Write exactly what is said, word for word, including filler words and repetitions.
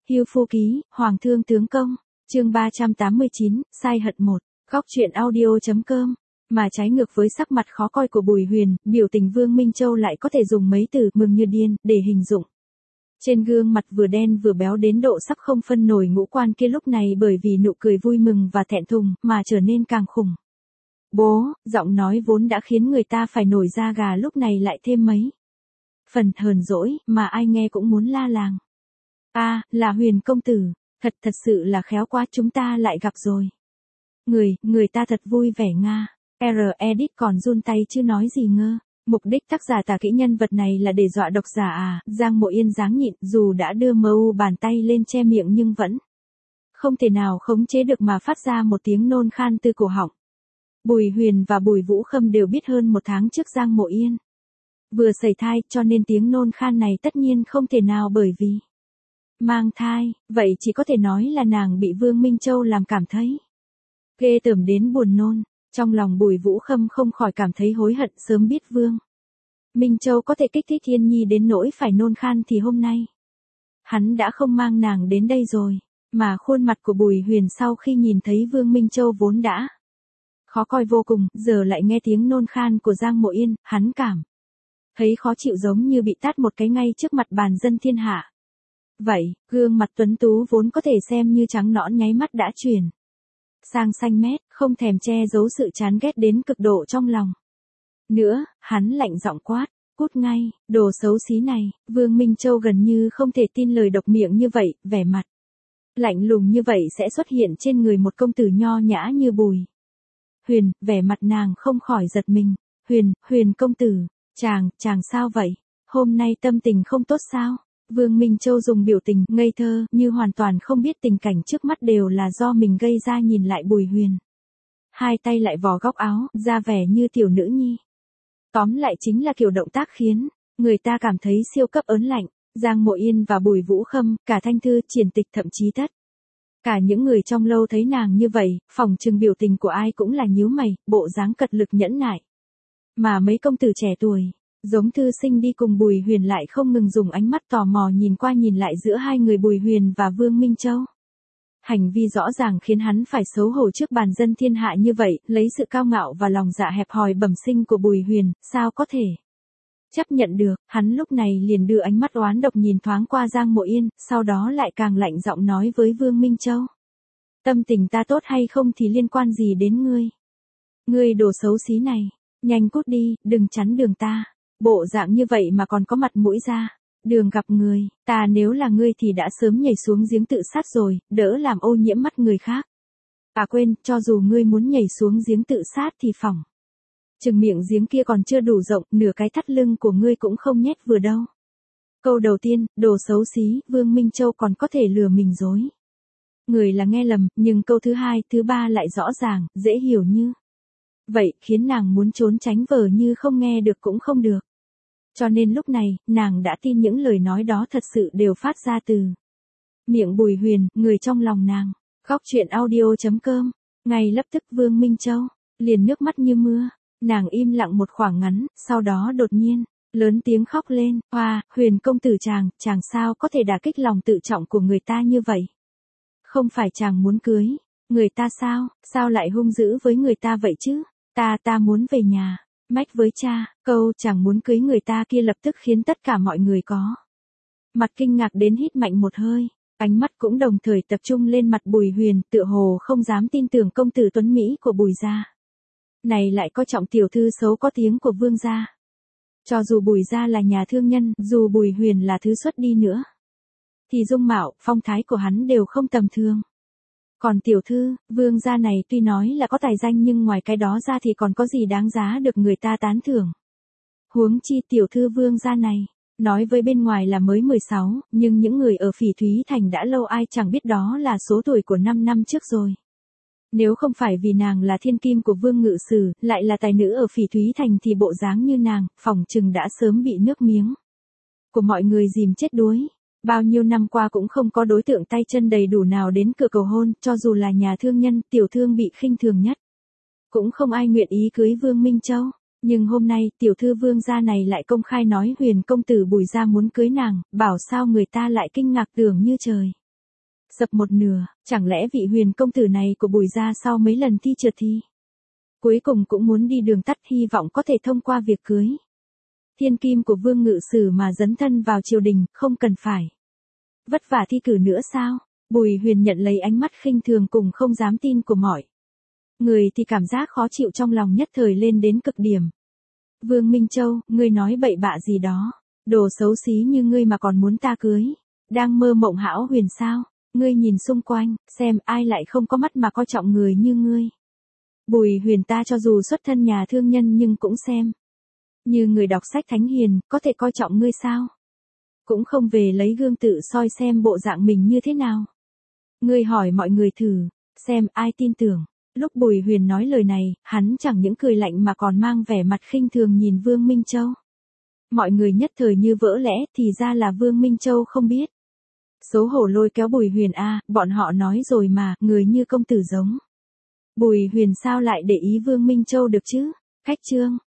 Hưu Phu Ký, Hoàng Thương Tướng Công, chương ba trăm tám mươi chín, Sai Hận một, góc truyện audio.com. Mà trái ngược với sắc mặt khó coi của Bùi Huyền, biểu tình Vương Minh Châu lại có thể dùng mấy từ mừng như điên để hình dung. Trên gương mặt vừa đen vừa béo đến độ sắp không phân nổi ngũ quan kia lúc này bởi vì nụ cười vui mừng và thẹn thùng mà trở nên càng khủng. Bố, giọng nói vốn đã khiến người ta phải nổi da gà lúc này lại thêm mấy phần hờn dỗi mà ai nghe cũng muốn la làng. A, à, là Huyền công tử, thật thật sự là khéo quá, chúng ta lại gặp rồi. Người, người ta thật vui vẻ nga. R. Edit còn run tay chứ nói gì ngơ. Mục đích tác giả tả kỹ nhân vật này là để dọa độc giả à? Giang Mộ Yên dáng nhịn, dù đã đưa mờ u bàn tay lên che miệng nhưng vẫn không thể nào khống chế được mà phát ra một tiếng nôn khan từ cổ họng. Bùi Huyền và Bùi Vũ Khâm đều biết hơn một tháng trước Giang Mộ Yên vừa sẩy thai, cho nên tiếng nôn khan này tất nhiên không thể nào bởi vì mang thai, vậy chỉ có thể nói là nàng bị Vương Minh Châu làm cảm thấy ghê tởm đến buồn nôn. Trong lòng Bùi Vũ Khâm không khỏi cảm thấy hối hận, sớm biết Vương Minh Châu có thể kích thích Thiên Nhi đến nỗi phải nôn khan thì hôm nay hắn đã không mang nàng đến đây rồi. Mà khuôn mặt của Bùi Huyền sau khi nhìn thấy Vương Minh Châu vốn đã khó coi vô cùng, giờ lại nghe tiếng nôn khan của Giang Mộ Yên, hắn cảm thấy khó chịu giống như bị tát một cái ngay trước mặt bàn dân thiên hạ. Vậy, gương mặt tuấn tú vốn có thể xem như trắng nõn nháy mắt đã chuyển sang xanh mét, không thèm che giấu sự chán ghét đến cực độ trong lòng. Nữa, hắn lạnh giọng quát, cút ngay, đồ xấu xí này. Vương Minh Châu gần như không thể tin lời độc miệng như vậy, vẻ mặt lạnh lùng như vậy sẽ xuất hiện trên người một công tử nho nhã như Bùi Huyền. Vẻ mặt nàng không khỏi giật mình. Huyền, Huyền công tử, chàng, chàng sao vậy? Hôm nay tâm tình không tốt sao? Vương Minh Châu dùng biểu tình ngây thơ như hoàn toàn không biết tình cảnh trước mắt đều là do mình gây ra nhìn lại Bùi Huyền. Hai tay lại vò góc áo, ra vẻ như tiểu nữ nhi. Tóm lại chính là kiểu động tác khiến người ta cảm thấy siêu cấp ớn lạnh. Giang Mộ Yên và Bùi Vũ Khâm, cả Thanh Thư, Triển Tịch thậm chí tất cả những người trong lâu thấy nàng như vậy, phỏng chừng biểu tình của ai cũng là nhíu mày, bộ dáng cật lực nhẫn nại. Mà mấy công tử trẻ tuổi giống thư sinh đi cùng Bùi Huyền lại không ngừng dùng ánh mắt tò mò nhìn qua nhìn lại giữa hai người Bùi Huyền và Vương Minh Châu. Hành vi rõ ràng khiến hắn phải xấu hổ trước bàn dân thiên hạ như vậy, lấy sự cao ngạo và lòng dạ hẹp hòi bẩm sinh của Bùi Huyền, sao có thể chấp nhận được. Hắn lúc này liền đưa ánh mắt oán độc nhìn thoáng qua Giang Mộ Yên, sau đó lại càng lạnh giọng nói với Vương Minh Châu. Tâm tình ta tốt hay không thì liên quan gì đến ngươi? Ngươi đồ xấu xí này, nhanh cút đi, đừng chắn đường ta. Bộ dạng như vậy mà còn có mặt mũi ra đường gặp người, ta nếu là ngươi thì đã sớm nhảy xuống giếng tự sát rồi, đỡ làm ô nhiễm mắt người khác. À quên, cho dù ngươi muốn nhảy xuống giếng tự sát thì phỏng chừng miệng giếng kia còn chưa đủ rộng, nửa cái thắt lưng của ngươi cũng không nhét vừa đâu. Câu đầu tiên, đồ xấu xí, Vương Minh Châu còn có thể lừa mình dối người là nghe lầm, nhưng câu thứ hai, thứ ba lại rõ ràng, dễ hiểu như vậy, khiến nàng muốn trốn tránh vờ như không nghe được cũng không được. Cho nên lúc này, nàng đã tin những lời nói đó thật sự đều phát ra từ miệng Bùi Huyền, người trong lòng nàng. Góc truyện audio.com. Ngay lập tức Vương Minh Châu liền nước mắt như mưa. Nàng im lặng một khoảng ngắn, sau đó đột nhiên lớn tiếng khóc lên. Hoa, Huyền công tử chàng, chàng sao có thể đả kích lòng tự trọng của người ta như vậy? Không phải chàng muốn cưới người ta sao? Sao lại hung dữ với người ta vậy chứ? Ta ta muốn về nhà mách với cha. Câu chàng muốn cưới người ta kia lập tức khiến tất cả mọi người có mặt kinh ngạc đến hít mạnh một hơi. Ánh mắt cũng đồng thời tập trung lên mặt Bùi Huyền, tựa hồ không dám tin tưởng công tử tuấn Mỹ của Bùi gia này lại có trọng tiểu thư xấu có tiếng của Vương gia. Cho dù Bùi gia là nhà thương nhân, dù Bùi Huyền là thứ xuất đi nữa thì dung mạo, phong thái của hắn đều không tầm thường. Còn tiểu thư, Vương gia này tuy nói là có tài danh nhưng ngoài cái đó ra thì còn có gì đáng giá được người ta tán thưởng. Huống chi tiểu thư Vương gia này, nói với bên ngoài là mới mười sáu, nhưng những người ở Phỉ Thúy Thành đã lâu ai chẳng biết đó là số tuổi của năm năm trước rồi. Nếu không phải vì nàng là thiên kim của Vương Ngự Sử, lại là tài nữ ở Phỉ Thúy Thành thì bộ dáng như nàng, phỏng chừng đã sớm bị nước miếng của mọi người dìm chết đuối. Bao nhiêu năm qua cũng không có đối tượng tay chân đầy đủ nào đến cửa cầu hôn, cho dù là nhà thương nhân, tiểu thương bị khinh thường nhất cũng không ai nguyện ý cưới Vương Minh Châu. Nhưng hôm nay, tiểu thư Vương gia này lại công khai nói Huyền công tử Bùi gia muốn cưới nàng, bảo sao người ta lại kinh ngạc tưởng như trời Sập một nửa, chẳng lẽ vị Huyền công tử này của Bùi gia sau mấy lần thi trượt thi, cuối cùng cũng muốn đi đường tắt hy vọng có thể thông qua việc cưới thiên kim của Vương Ngự Sử mà dấn thân vào triều đình, không cần phải vất vả thi cử nữa sao? Bùi Huyền nhận lấy ánh mắt khinh thường cùng không dám tin của mọi người thì cảm giác khó chịu trong lòng nhất thời lên đến cực điểm. Vương Minh Châu, ngươi nói bậy bạ gì đó, đồ xấu xí như ngươi mà còn muốn ta cưới, đang mơ mộng hão huyền sao? Ngươi nhìn xung quanh, xem ai lại không có mắt mà coi trọng người như ngươi. Bùi Huyền ta cho dù xuất thân nhà thương nhân nhưng cũng xem như người đọc sách thánh hiền, có thể coi trọng ngươi sao? Cũng không về lấy gương tự soi xem bộ dạng mình như thế nào. Ngươi hỏi mọi người thử, xem ai tin tưởng. Lúc Bùi Huyền nói lời này, hắn chẳng những cười lạnh mà còn mang vẻ mặt khinh thường nhìn Vương Minh Châu. Mọi người nhất thời như vỡ lẽ, thì ra là Vương Minh Châu không biết. Xấu hổ lôi kéo Bùi Huyền a, bọn họ nói rồi mà, người như công tử giống Bùi Huyền sao lại để ý Vương Minh Châu được chứ? Khách chương